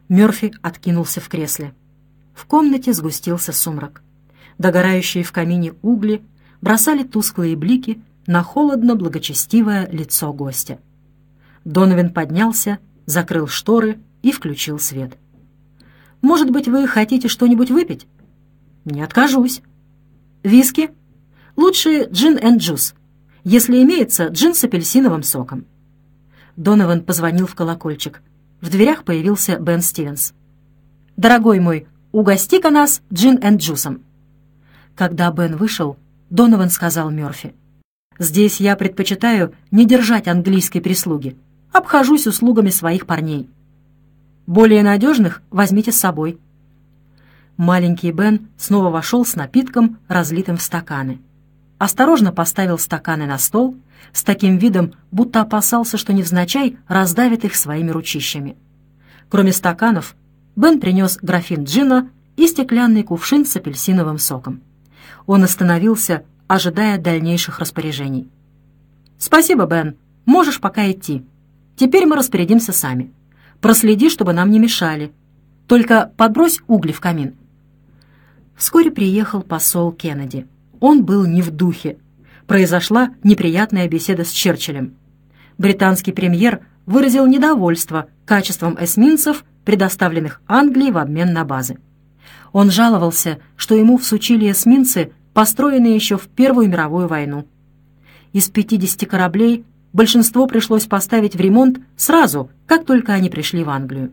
Мёрфи откинулся в кресле. В комнате сгустился сумрак. Догорающие в камине угли бросали тусклые блики на холодно-благочестивое лицо гостя. Донован поднялся, закрыл шторы и включил свет. «Может быть, вы хотите что-нибудь выпить?» «Не откажусь». «Виски?» «Лучше джин энд джус, если имеется джин с апельсиновым соком». Донован позвонил в колокольчик. В дверях появился Бен Стивенс. «Дорогой мой, угости-ка нас джин энд джусом». Когда Бен вышел, Донован сказал Мёрфи: «Здесь я предпочитаю не держать английской прислуги. Обхожусь услугами своих парней. Более надежных возьмите с собой». Маленький Бен снова вошел с напитком, разлитым в стаканы. Осторожно поставил стаканы на стол, с таким видом, будто опасался, что невзначай раздавит их своими ручищами. Кроме стаканов, Бен принес графин джина и стеклянный кувшин с апельсиновым соком. Он остановился, ожидая дальнейших распоряжений. «Спасибо, Бен. Можешь пока идти. Теперь мы распорядимся сами. Проследи, чтобы нам не мешали. Только подбрось угли в камин». Вскоре приехал посол Кеннеди. Он был не в духе. Произошла неприятная беседа с Черчиллем. Британский премьер выразил недовольство качеством эсминцев, предоставленных Англии в обмен на базы. Он жаловался, что ему всучили эсминцы, построенные еще в Первую мировую войну. Из 50 кораблей большинство пришлось поставить в ремонт сразу, как только они пришли в Англию.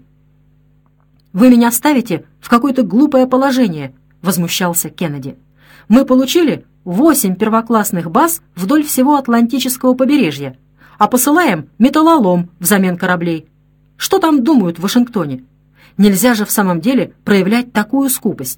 «Вы меня ставите в какое-то глупое положение», — возмущался Кеннеди. «Мы получили 8 первоклассных баз вдоль всего Атлантического побережья, а посылаем металлолом взамен кораблей. Что там думают в Вашингтоне? Нельзя же в самом деле проявлять такую скупость».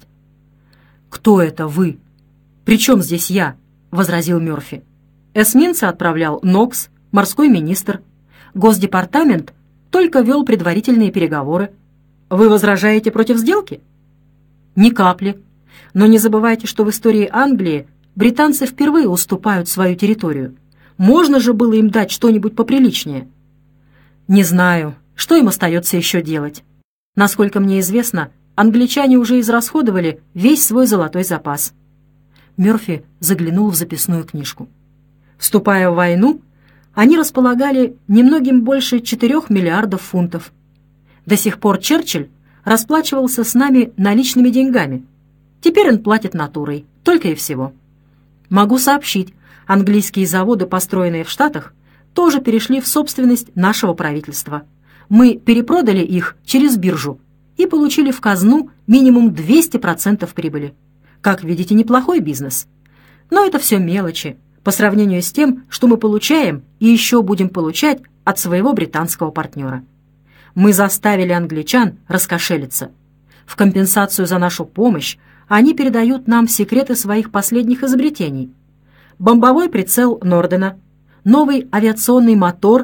«Кто это вы? При чем здесь я?» — возразил Мёрфи. «Эсминцы отправлял Нокс, морской министр. Госдепартамент только вел предварительные переговоры. Вы возражаете против сделки?» «Ни капли. Но не забывайте, что в истории Англии британцы впервые уступают свою территорию. Можно же было им дать что-нибудь поприличнее». «Не знаю, что им остается еще делать. Насколько мне известно, англичане уже израсходовали весь свой золотой запас». Мёрфи заглянул в записную книжку. Вступая в войну, они располагали немногим больше 4 миллиардов фунтов. До сих пор Черчилль расплачивался с нами наличными деньгами. Теперь он платит натурой, только и всего. Могу сообщить, английские заводы, построенные в Штатах, тоже перешли в собственность нашего правительства. Мы перепродали их через биржу и получили в казну минимум 200% прибыли. Как видите, неплохой бизнес. Но это все мелочи по сравнению с тем, что мы получаем и еще будем получать от своего британского партнера. Мы заставили англичан раскошелиться. В компенсацию за нашу помощь они передают нам секреты своих последних изобретений. Бомбовой прицел Нордена, новый авиационный мотор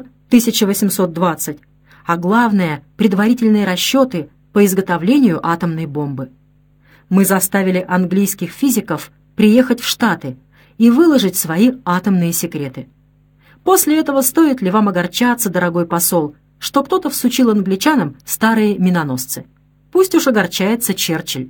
1820, а главное — предварительные расчеты по изготовлению атомной бомбы. Мы заставили английских физиков приехать в Штаты и выложить свои атомные секреты. После этого стоит ли вам огорчаться, дорогой посол, что кто-то всучил англичанам старые миноносцы? Пусть уж огорчается Черчилль».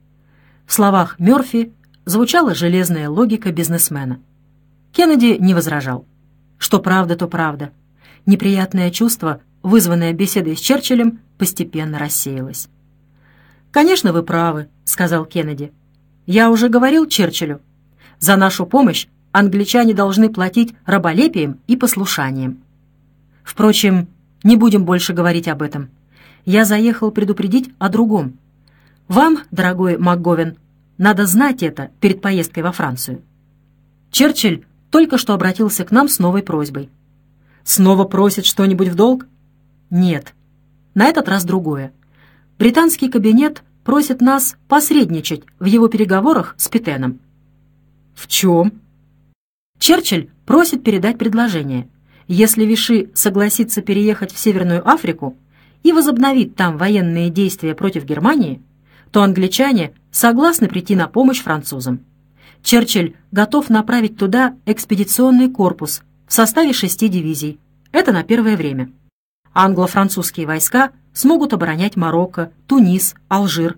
В словах Мёрфи звучала железная логика бизнесмена. Кеннеди не возражал. Что правда, то правда. Неприятное чувство, вызванное беседой с Черчиллем, постепенно рассеялось. «Конечно, вы правы», — сказал Кеннеди. «Я уже говорил Черчиллю. За нашу помощь англичане должны платить раболепием и послушанием. Впрочем, не будем больше говорить об этом. Я заехал предупредить о другом. Вам, дорогой МакГовен, надо знать это перед поездкой во Францию. Черчилль только что обратился к нам с новой просьбой». «Снова просит что-нибудь в долг?» «Нет. На этот раз другое. Британский кабинет просит нас посредничать в его переговорах с Питеном». «В чем?» «Черчилль просит передать предложение. Если Виши согласится переехать в Северную Африку и возобновит там военные действия против Германии, то англичане согласны прийти на помощь французам. Черчилль готов направить туда экспедиционный корпус в составе 6 дивизий. Это на первое время. Англо-французские войска смогут оборонять Марокко, Тунис, Алжир.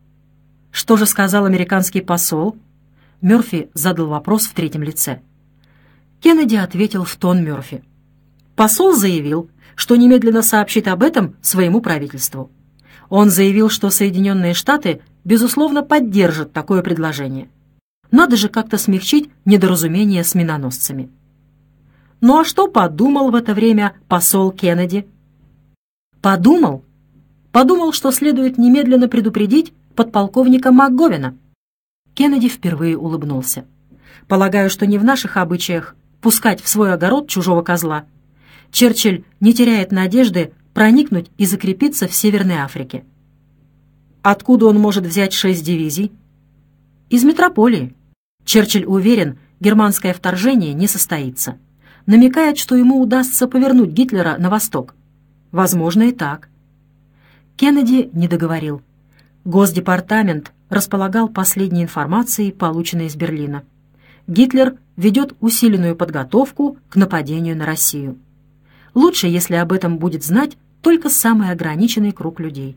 Что же сказал американский посол? Мёрфи задал вопрос в третьем лице. Кеннеди ответил в тон Мёрфи. Посол заявил, что немедленно сообщит об этом своему правительству. Он заявил, что Соединенные Штаты, безусловно, поддержат такое предложение. Надо же как-то смягчить недоразумение с миноносцами. Ну а что подумал в это время посол Кеннеди? Подумал, что следует немедленно предупредить подполковника МакГовена. Кеннеди впервые улыбнулся. Полагаю, что не в наших обычаях пускать в свой огород чужого козла. Черчилль не теряет надежды проникнуть и закрепиться в Северной Африке. Откуда он может взять 6 дивизий? Из метрополии. Черчилль уверен, германское вторжение не состоится. Намекает, что ему удастся повернуть Гитлера на восток. Возможно, и так. Кеннеди не договорил. Госдепартамент располагал последней информацией, полученной из Берлина. Гитлер ведет усиленную подготовку к нападению на Россию. Лучше, если об этом будет знать только самый ограниченный круг людей.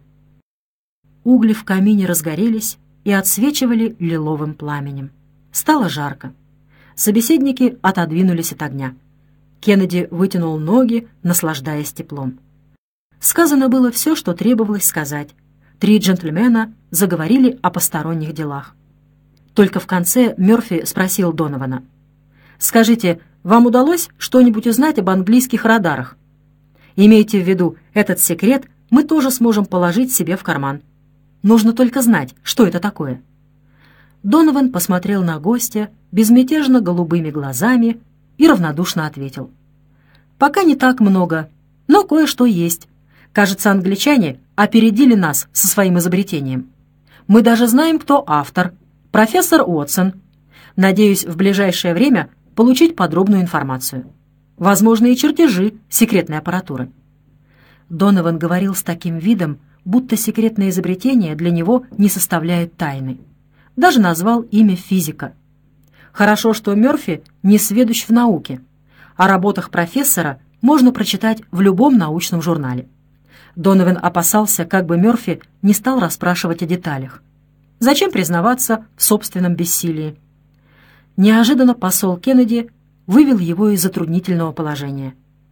Угли в камине разгорелись и отсвечивали лиловым пламенем. Стало жарко. Собеседники отодвинулись от огня. Кеннеди вытянул ноги, наслаждаясь теплом. Сказано было все, что требовалось сказать. 3 джентльмена заговорили о посторонних делах. Только в конце Мёрфи спросил Донована. «Скажите, вам удалось что-нибудь узнать об английских радарах? Имейте в виду, этот секрет мы тоже сможем положить себе в карман. Нужно только знать, что это такое». Донован посмотрел на гостя безмятежно голубыми глазами и равнодушно ответил. «Пока не так много, но кое-что есть. Кажется, англичане опередили нас со своим изобретением. Мы даже знаем, кто автор. Профессор Уотсон. Надеюсь, в ближайшее время получить подробную информацию. Возможно, и чертежи секретной аппаратуры». Донован говорил с таким видом, будто секретное изобретение для него не составляет тайны. Даже назвал имя физика. Хорошо, что Мёрфи не сведущ в науке. О работах профессора можно прочитать в любом научном журнале. Донован опасался, как бы Мёрфи не стал расспрашивать о деталях. Зачем признаваться в собственном бессилии? Неожиданно посол Кеннеди вывел его из затруднительного положения.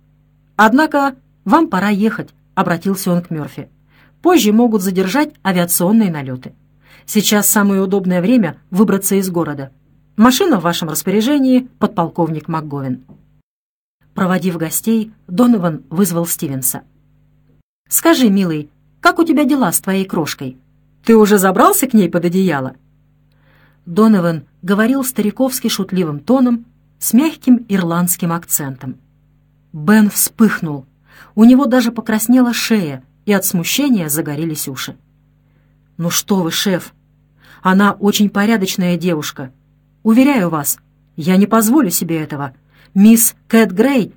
«Однако вам пора ехать», — обратился он к Мёрфи. «Позже могут задержать авиационные налеты. Сейчас самое удобное время выбраться из города. Машина в вашем распоряжении, подполковник МакГовен». Проводив гостей, Донован вызвал Стивенса. «Скажи, милый, как у тебя дела с твоей крошкой? Ты уже забрался к ней под одеяло?» Донован говорил стариковски шутливым тоном с мягким ирландским акцентом. Бен вспыхнул. У него даже покраснела шея, и от смущения загорелись уши. «Ну что вы, шеф, она очень порядочная девушка. Уверяю вас, я не позволю себе этого. Мисс Кэт Грей...»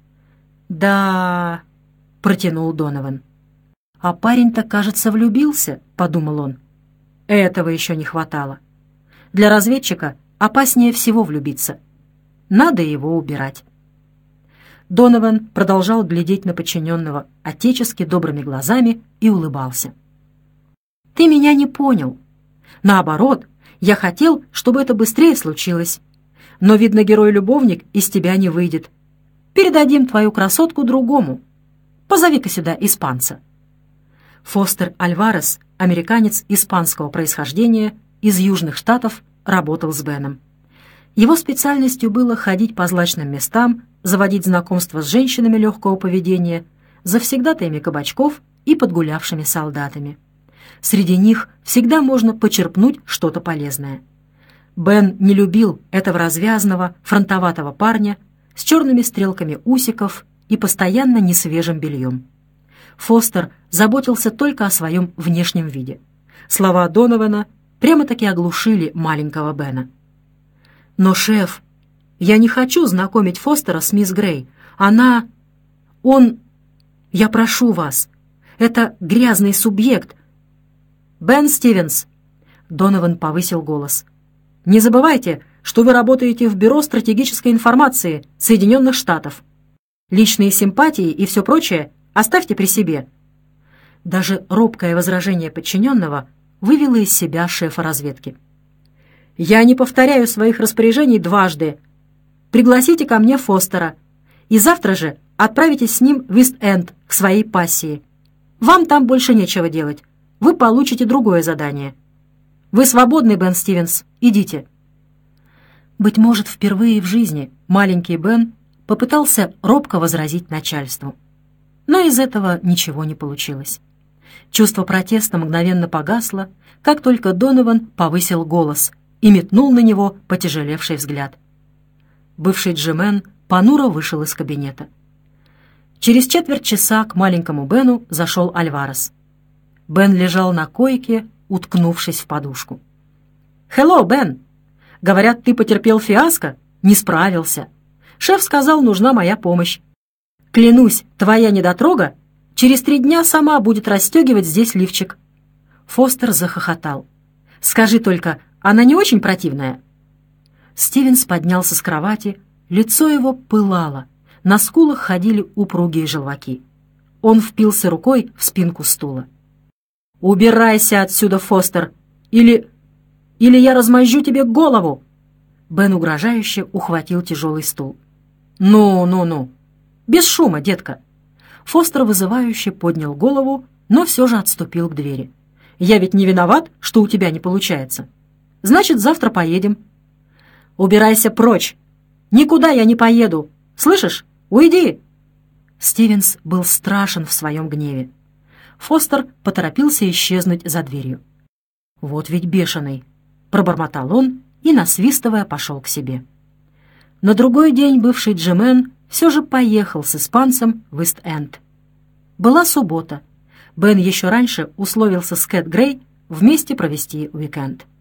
«Да...» — протянул Донован. «А парень-то, кажется, влюбился», — подумал он. Этого еще не хватало. Для разведчика опаснее всего влюбиться. Надо его убирать. Донован продолжал глядеть на подчиненного отечески добрыми глазами и улыбался. «Ты меня не понял. Наоборот, я хотел, чтобы это быстрее случилось. Но, видно, герой-любовник из тебя не выйдет. Передадим твою красотку другому. Позови-ка сюда испанца». Фостер Альварес, американец испанского происхождения, из Южных Штатов, работал с Беном. Его специальностью было ходить по злачным местам, заводить знакомства с женщинами легкого поведения, завсегдатаями кабачков и подгулявшими солдатами. Среди них всегда можно почерпнуть что-то полезное. Бен не любил этого развязного, фронтоватого парня с черными стрелками усиков и постоянно несвежим бельем. Фостер заботился только о своем внешнем виде. Слова Донована прямо-таки оглушили маленького Бена. «Но, шеф, я не хочу знакомить Фостера с мисс Грей. Он... Я прошу вас, это грязный субъект». «Бен Стивенс!» — Донован повысил голос. «Не забывайте, что вы работаете в Бюро стратегической информации Соединенных Штатов. Личные симпатии и все прочее оставьте при себе». Даже робкое возражение подчиненного вывело из себя шефа разведки. «Я не повторяю своих распоряжений дважды. Пригласите ко мне Фостера, и завтра же отправитесь с ним в Ист-Энд к своей пассии. Вам там больше нечего делать. Вы получите другое задание. Вы свободны, Бен Стивенс. Идите». Быть может, впервые в жизни маленький Бен попытался робко возразить начальству. Но из этого ничего не получилось. Чувство протеста мгновенно погасло, как только Донован повысил голос и метнул на него потяжелевший взгляд. Бывший джимен понуро вышел из кабинета. Через четверть часа к маленькому Бену зашел Альварес. Бен лежал на койке, уткнувшись в подушку. «Хелло, Бен! Говорят, ты потерпел фиаско? Не справился. Шеф сказал, нужна моя помощь. Клянусь, твоя недотрога через 3 дня сама будет расстегивать здесь лифчик». Фостер захохотал. «Скажи только, она не очень противная?» Стивенс поднялся с кровати, лицо его пылало, на скулах ходили упругие желваки. Он впился рукой в спинку стула. «Убирайся отсюда, Фостер, или я размозжу тебе голову!» Бен угрожающе ухватил тяжелый стул. «Ну, без шума, детка!» Фостер вызывающе поднял голову, но все же отступил к двери. «Я ведь не виноват, что у тебя не получается. Значит, завтра поедем». «Убирайся прочь! Никуда я не поеду! Слышишь? Уйди!» Стивенс был страшен в своем гневе. Фостер поторопился исчезнуть за дверью. «Вот ведь бешеный!» — пробормотал он и, насвистывая, пошел к себе. На другой день бывший джимен все же поехал с испанцем в Ист-Энд. Была суббота. Бен еще раньше условился с Кэт Грей вместе провести уикенд.